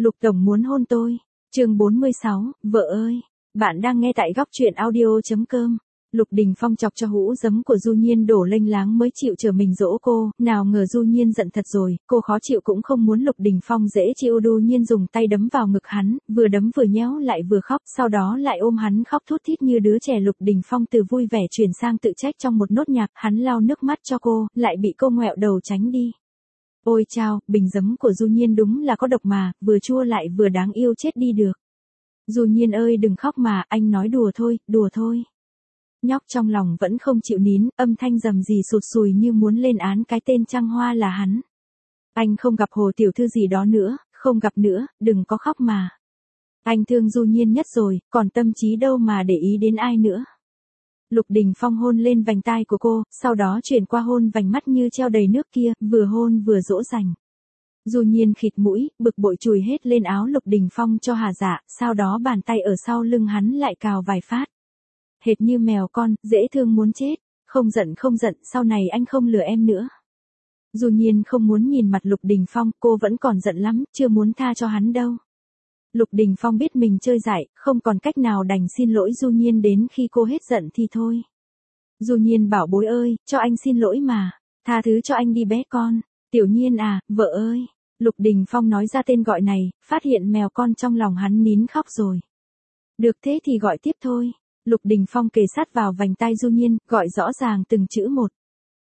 Lục Tổng muốn hôn tôi. Chương 46, vợ ơi. Bạn đang nghe tại góc truyện audio.com. Lục Đình Phong chọc cho hũ giấm của Du Nhiên đổ lênh láng mới chịu chờ mình dỗ cô, nào ngờ Du Nhiên giận thật rồi, cô khó chịu cũng không muốn Lục Đình Phong dễ chịu. Du Nhiên dùng tay đấm vào ngực hắn, vừa đấm vừa nhéo lại vừa khóc, sau đó lại ôm hắn khóc thút thít như đứa trẻ. Lục Đình Phong từ vui vẻ chuyển sang tự trách trong một nốt nhạc, hắn lau nước mắt cho cô, lại bị cô ngoẹo đầu tránh đi. Ôi chao, bình giấm của Du Nhiên đúng là có độc mà, vừa chua lại vừa đáng yêu chết đi được. Du Nhiên ơi đừng khóc mà, anh nói đùa thôi, đùa thôi. Nhóc trong lòng vẫn không chịu nín, âm thanh rầm rì sụt sùi như muốn lên án cái tên Trăng Hoa là hắn. Anh không gặp Hồ tiểu thư gì đó nữa, không gặp nữa, đừng có khóc mà. Anh thương Du Nhiên nhất rồi, còn tâm trí đâu mà để ý đến ai nữa. Lục Đình Phong hôn lên vành tai của cô, sau đó chuyển qua hôn vành mắt như treo đầy nước kia, vừa hôn vừa dỗ dành. Du Nhiên khịt mũi, bực bội chùi hết lên áo Lục Đình Phong cho hà dạ, sau đó bàn tay ở sau lưng hắn lại cào vài phát. Hệt như mèo con, dễ thương muốn chết. Không giận, sau này anh không lừa em nữa. Du Nhiên không muốn nhìn mặt Lục Đình Phong, cô vẫn còn giận lắm, chưa muốn tha cho hắn đâu. Lục Đình Phong biết mình chơi dại, không còn cách nào đành xin lỗi Du Nhiên đến khi cô hết giận thì thôi. Du Nhiên bảo bối ơi, cho anh xin lỗi mà. Tha thứ cho anh đi bé con. Tiểu Nhiên à, vợ ơi. Lục Đình Phong nói ra tên gọi này, phát hiện mèo con trong lòng hắn nín khóc rồi. Được thế thì gọi tiếp thôi. Lục Đình Phong kề sát vào vành tai Du Nhiên, gọi rõ ràng từng chữ một.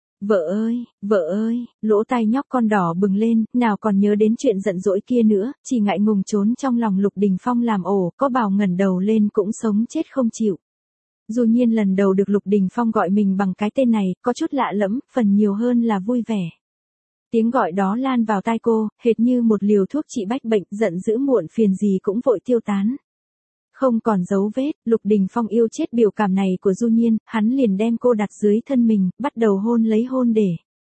Vợ ơi, lỗ tai nhóc con đỏ bừng lên, nào còn nhớ đến chuyện giận dỗi kia nữa, chỉ ngại ngùng trốn trong lòng Lục Đình Phong làm ổ, có bảo ngẩng đầu lên cũng sống chết không chịu. Du Nhiên lần đầu được Lục Đình Phong gọi mình bằng cái tên này, có chút lạ lẫm, phần nhiều hơn là vui vẻ. Tiếng gọi đó lan vào tai cô, hệt như một liều thuốc trị bách bệnh, giận dữ muộn phiền gì cũng vội tiêu tán. Không còn dấu vết, Lục Đình Phong yêu chết biểu cảm này của Du Nhiên, hắn liền đem cô đặt dưới thân mình, bắt đầu hôn lấy hôn để.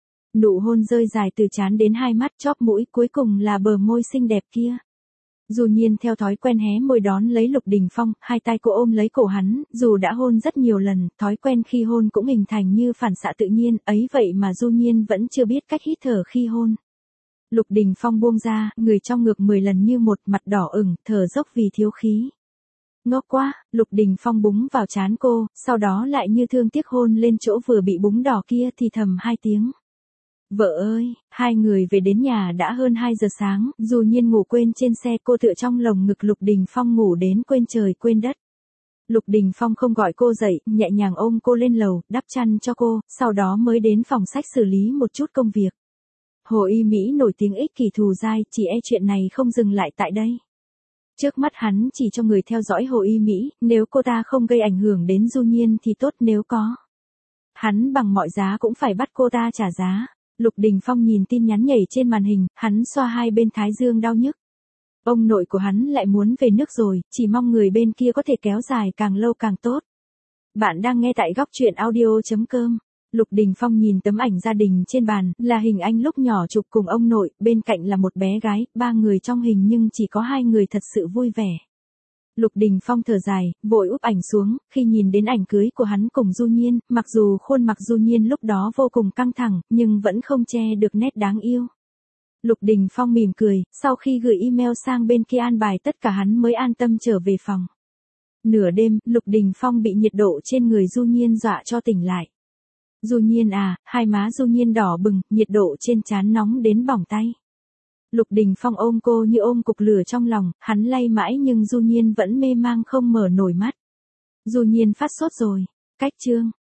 Nụ hôn rơi dài từ trán đến hai mắt, chóp mũi, cuối cùng là bờ môi xinh đẹp kia. Du Nhiên theo thói quen hé môi đón lấy Lục Đình Phong, hai tay cô ôm lấy cổ hắn, dù đã hôn rất nhiều lần, thói quen khi hôn cũng hình thành như phản xạ tự nhiên, ấy vậy mà Du Nhiên vẫn chưa biết cách hít thở khi hôn. Lục Đình Phong buông ra, người trong ngực 10 lần như một, mặt đỏ ửng, thở dốc vì thiếu khí. Ngốc quá, Lục Đình Phong búng vào trán cô, sau đó lại như thương tiếc hôn lên chỗ vừa bị búng đỏ kia thì thầm hai tiếng. Vợ ơi, hai người về đến nhà đã hơn 2 giờ sáng, Du Nhiên ngủ quên trên xe, cô tựa trong lồng ngực Lục Đình Phong ngủ đến quên trời quên đất. Lục Đình Phong không gọi cô dậy, nhẹ nhàng ôm cô lên lầu, đắp chăn cho cô, sau đó mới đến phòng sách xử lý một chút công việc. Hồ Y Mỹ nổi tiếng ích kỷ thù dai, chỉ e chuyện này không dừng lại tại đây. Trước mắt hắn chỉ cho người theo dõi Hồ Y Mỹ, nếu cô ta không gây ảnh hưởng đến Du Nhiên thì tốt, nếu có. Hắn bằng mọi giá cũng phải bắt cô ta trả giá. Lục Đình Phong nhìn tin nhắn nhảy trên màn hình, hắn xoa hai bên thái dương đau nhức. Ông nội của hắn lại muốn về nước rồi, chỉ mong người bên kia có thể kéo dài càng lâu càng tốt. Bạn đang nghe tại góc truyện audio.com. Lục Đình Phong nhìn tấm ảnh gia đình trên bàn, là hình anh lúc nhỏ chụp cùng ông nội, bên cạnh là một bé gái, 3 người trong hình nhưng chỉ có 2 người thật sự vui vẻ. Lục Đình Phong thở dài, vội úp ảnh xuống, khi nhìn đến ảnh cưới của hắn cùng Du Nhiên, mặc dù khuôn mặt Du Nhiên lúc đó vô cùng căng thẳng, nhưng vẫn không che được nét đáng yêu. Lục Đình Phong mỉm cười, sau khi gửi email sang bên kia an bài tất cả hắn mới an tâm trở về phòng. Nửa đêm, Lục Đình Phong bị nhiệt độ trên người Du Nhiên dọa cho tỉnh lại. Du Nhiên à, hai má Du Nhiên đỏ bừng, nhiệt độ trên trán nóng đến bỏng tay. Lục Đình Phong ôm cô như ôm cục lửa trong lòng, hắn lay mãi nhưng Du Nhiên vẫn mê mang không mở nổi mắt. Du Nhiên phát sốt rồi. Cách chương.